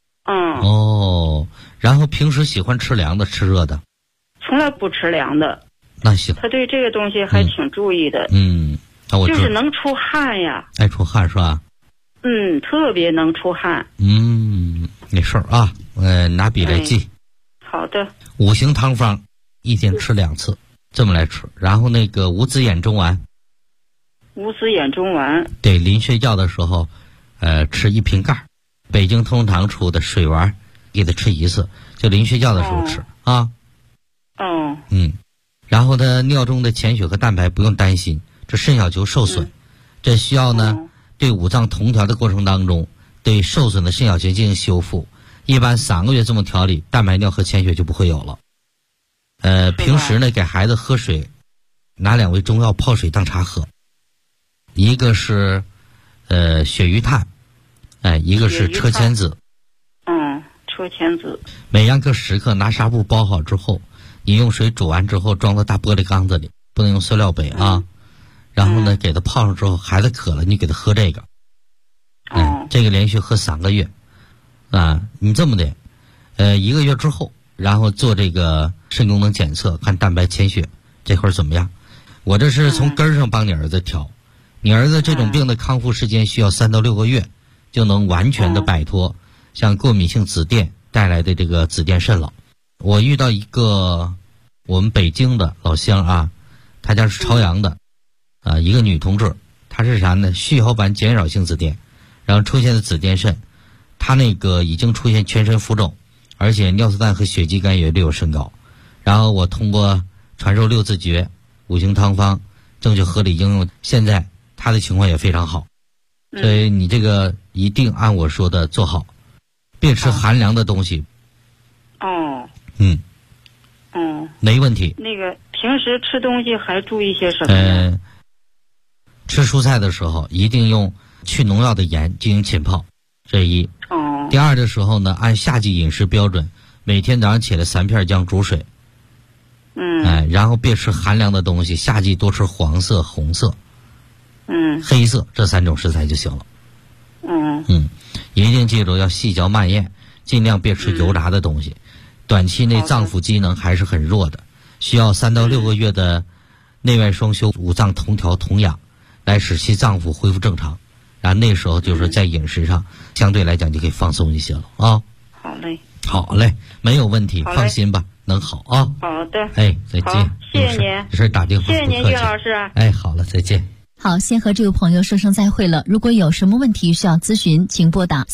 然后平时喜欢吃凉的吃热的？ 从来不吃凉的。 那行。 他对这个东西还挺注意的。 那我就是能出汗呀。 爱出汗是吧？ 特别能出汗。 没事啊，拿笔来记。 好的。 五行汤方，一天吃2次，这么来吃。然后那个无子眼中丸。 无子眼中丸。 对，临睡觉的时候，吃1瓶盖，北京通堂出的水丸，给它吃1次，就临睡觉的时候吃啊。然后他尿中的潜血和蛋白不用担心，这肾小球受损，这需要呢对五脏同调的过程当中，对受损的肾小球进行修复。一般3个月这么调理，蛋白尿和潜血就不会有了。平时呢给孩子喝水，拿2味中药泡水当茶喝，一个是鳕鱼炭，一个是车前子。 车前子。 每样各10克，拿纱布包好之后，你用水煮完之后装到大玻璃缸子里，不能用塑料杯啊。然后呢给它泡上之后，孩子渴了你给他喝这个。这个连续喝3个月啊。你这么的1个月之后，然后做这个肾功能检测，看蛋白潜血这会儿怎么样。我这是从根上帮你儿子调，你儿子这种病的康复时间需要3到6个月，就能完全的摆脱像过敏性紫癜带来的这个紫癜肾了。我遇到一个我们北京的老乡啊，他家是朝阳的一个女同志，她是啥呢？序号版减扰性紫癜，然后出现的紫癜肾，她那个已经出现全身浮肿，而且尿素氮和血肌酐也略有升高。然后我通过传授6字诀、五行汤方正确合理应用，现在她的情况也非常好。所以你这个一定按我说的做好，别吃寒凉的东西。没问题。 那个平时吃东西还注意些什么呀？ 吃蔬菜的时候一定用去农药的盐进行浸泡，这一。第二的时候呢，按夏季饮食标准，每天早上起来3片姜煮水。然后别吃寒凉的东西，夏季多吃黄色、红色、黑色这3种食材就行了。一定记住要细嚼慢咽，尽量别吃油炸的东西。短期内脏腑机能还是很弱的，需要3到6个月的内外双修、五脏同调同养，来使其脏腑恢复正常。然后那时候就是在饮食上相对来讲就可以放松一些了啊。好嘞，没有问题，放心吧，能好啊。 好的。 再见。 谢谢您。 这事打电话。 谢谢您，岳老师。 好了，再见。 好，先和这位朋友说声再会了。如果有什么问题需要咨询，请拨打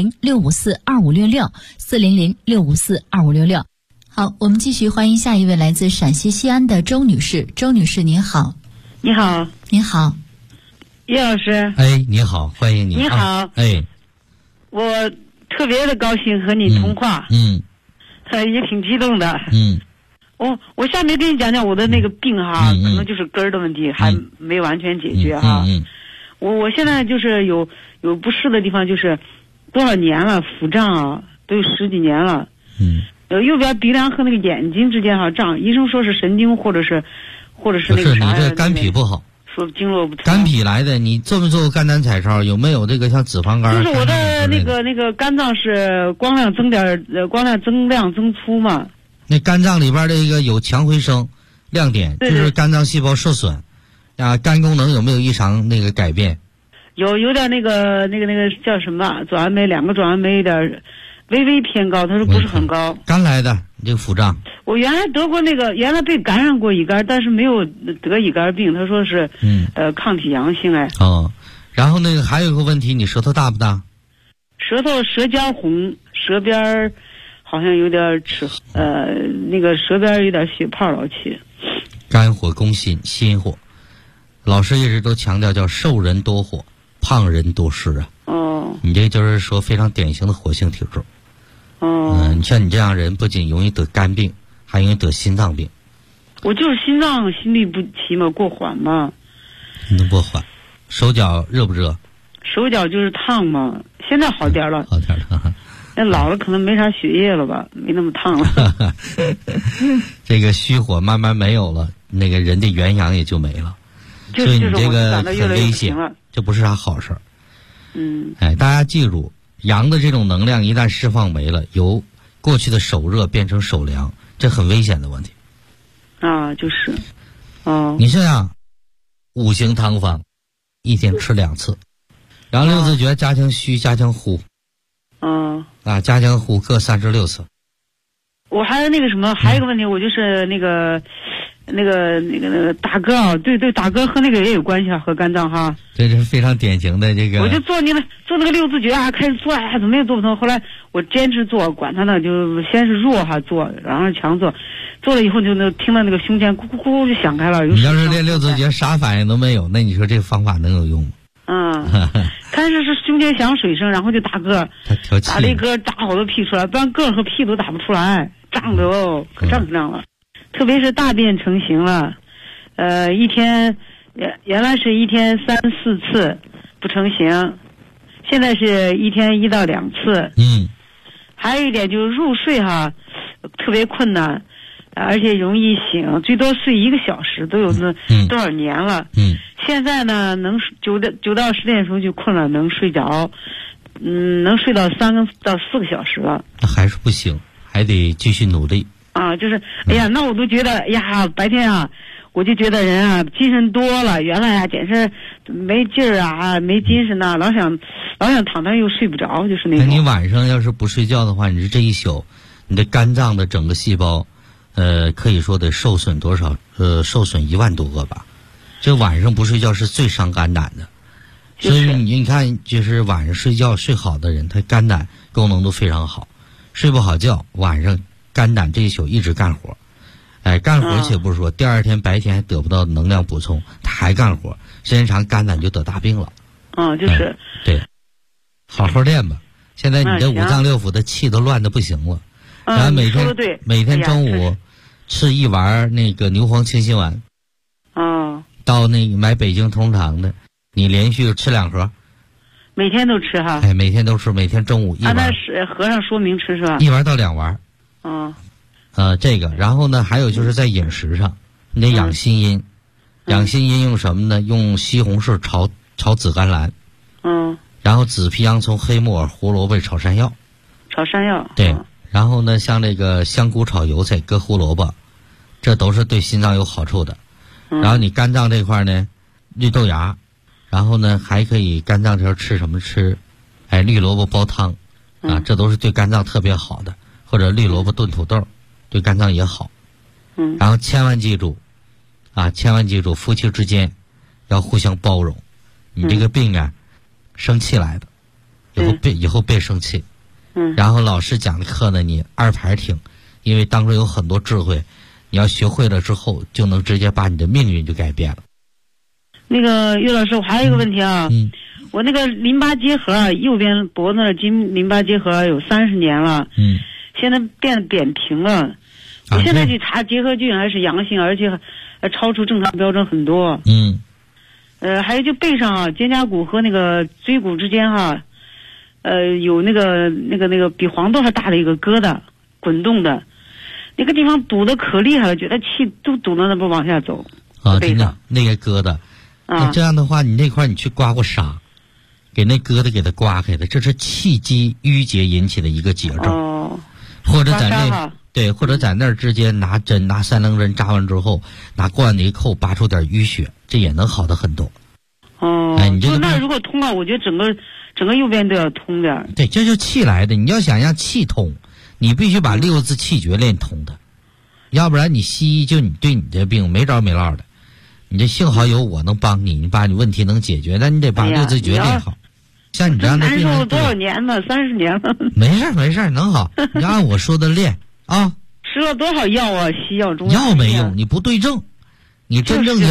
400-654-2566，400-654-2566。好，我们继续欢迎下一位来自陕西西安的周女士。周女士您好。 你好。 您好。 叶老师。 你好，欢迎你。 你好。我特别的高兴和你通话。也挺激动的。我下面跟你讲讲我的那个病哈，可能就是根儿的问题，还没完全解决哈。我现在就是有不适的地方，就是多少年了，腹胀啊，都有10几年了。右边鼻梁和那个眼睛之间胀，医生说是神经或者是那个啥。 你这肝脾不好。 说经络不通。 肝脾来的，你做没做过肝胆彩超？有没有这个像脂肪肝？ 就是我的那个肝脏是光亮增量增粗嘛。 那肝脏里边的一个有强回声亮点，就是肝脏细胞受损肝功能有没有异常那个改变？ 有点那个叫什么转氨酶，2个转氨酶有点微微偏高，他说不是很高。 肝来的这个腹胀。我原来得过原来被感染过乙肝，但是没有得乙肝病，他说是抗体阳性然后那个还有一个问题，你舌头大不大？ 舌尖红，舌边好像有点那个舌边有点血泡老起。 肝火攻心，心火。老师一直都强调叫瘦人多火，胖人多湿啊。你这就是说非常典型的火性体质。你像你这样人，不仅容易得肝病，还容易得心脏病。 我就是心脏心律不齐嘛，过缓嘛。 能过缓。手脚热不热？ 手脚就是烫嘛，现在好点了。 好点了。 那老了可能没啥血液了吧，没那么烫了。 这个虚火慢慢没有了，那个人的元阳也就没了。所以你这个很危险，这不是啥好事儿。大家记住，阳的这种能量一旦释放没了，由过去的手热变成手凉，这很危险的问题。 就是。 你这样，五行汤方，一天吃2次， 然后六字诀加强虚加强呼。加强呼各36次。 我还有那个什么，还有一个问题，我就是那个打嗝啊，对，打嗝和那个也有关系啊，和肝脏哈。 这是非常典型的这个。 我就做那个六字诀啊，开始做怎么也做不通，后来我坚持做，管他呢，就先是弱哈做，然后强做，做了以后就听到那个胸前咕咕咕就响开了。 你要是练六字诀啥反应都没有，那你说这个方法能有用吗？ 开始是胸前响水声，然后就打嗝，打了一嗝，打好多屁出来，不然嗝和屁都打不出来，胀的哦，可胀了。特别是大便成型了，一天原来是一天3、4次不成型，现在是一天1到2次。还有一点就是入睡哈，特别困难，而且容易醒，最多睡1个小时，都有那多少年了。现在呢，能9到10点钟就困了，能睡着，能睡到3到4个小时了。 那还是不行，还得继续努力。 就是哎呀，那我都觉得白天啊，我就觉得人啊精神多了，原来简直没劲儿啊，没精神呐，老想躺那又睡不着，就是那种。 那你晚上要是不睡觉的话，你这一宿，你的肝脏的整个细胞，可以说得受损多少？受损1万多个吧。这晚上不睡觉是最伤肝胆的，所以你看，就是晚上睡觉睡好的人，他肝胆功能都非常好。睡不好觉，晚上肝胆这一宿一直干活，干活且不说，第二天白天还得不到能量补充，他还干活，时间长肝胆就得大病了。 就是对，好好练吧。现在你这5脏6腑的气都乱得不行了，然后每天中午吃1丸那个牛黄清心丸。到那个买北京通常的，你连续吃2盒。 每天都吃哈？ 每天都吃，每天中午1丸。 那是盒上说明吃是吧 ？1丸到2丸。这个，然后呢，还有就是在饮食上，你得养心阴。养心阴用什么呢？用西红柿炒紫甘蓝。然后紫皮洋葱、黑木耳、胡萝卜炒山药。 炒山药。 对。然后呢，像这个香菇炒油菜、搁胡萝卜，这都是对心脏有好处的。然后你肝脏这块呢，绿豆芽，然后呢还可以肝脏这时候吃什么吃，绿萝卜煲汤，这都是对肝脏特别好的，或者绿萝卜炖土豆，对肝脏也好。然后千万记住，夫妻之间要互相包容。你这个病啊，生气来的，以后别生气。然后老师讲的课呢，你2排听，因为当中有很多智慧。你要学会了之后，就能直接把你的命运就改变了。 那个岳老师，我还有一个问题啊，我那个淋巴结核右边脖子那筋淋巴结核有30年了，现在变得扁平了。我现在去查结核菌还是阳性，而且超出正常标准很多。还有就背上肩胛骨和那个椎骨之间有那个比黄豆还大的一个疙瘩，滚动的。那个地方堵得可厉害了，觉得气都堵得那不往下走。 真的那个疙瘩，那这样的话，你那块你去刮过痧，给那疙瘩给它刮开的，这是气机淤结引起的一个结症。或者在那儿直接拿3棱针扎完之后，拿罐子一扣，拔出点淤血，这也能好的很多。你这个那如果通了，我觉得整个右边都要通点。 对，这就气来的。你要想让气通，你必须把6字气诀练通的，要不然你西医就对你这病没着没落的。你这幸好有我能帮你，你把你问题能解决，但你得把6字诀练好。像你这样的病， 难受多少年了？30年了。 没事，能好。你按我说的练啊。 吃了多少药啊？西药、中药？ 药没用，你不对症，你真正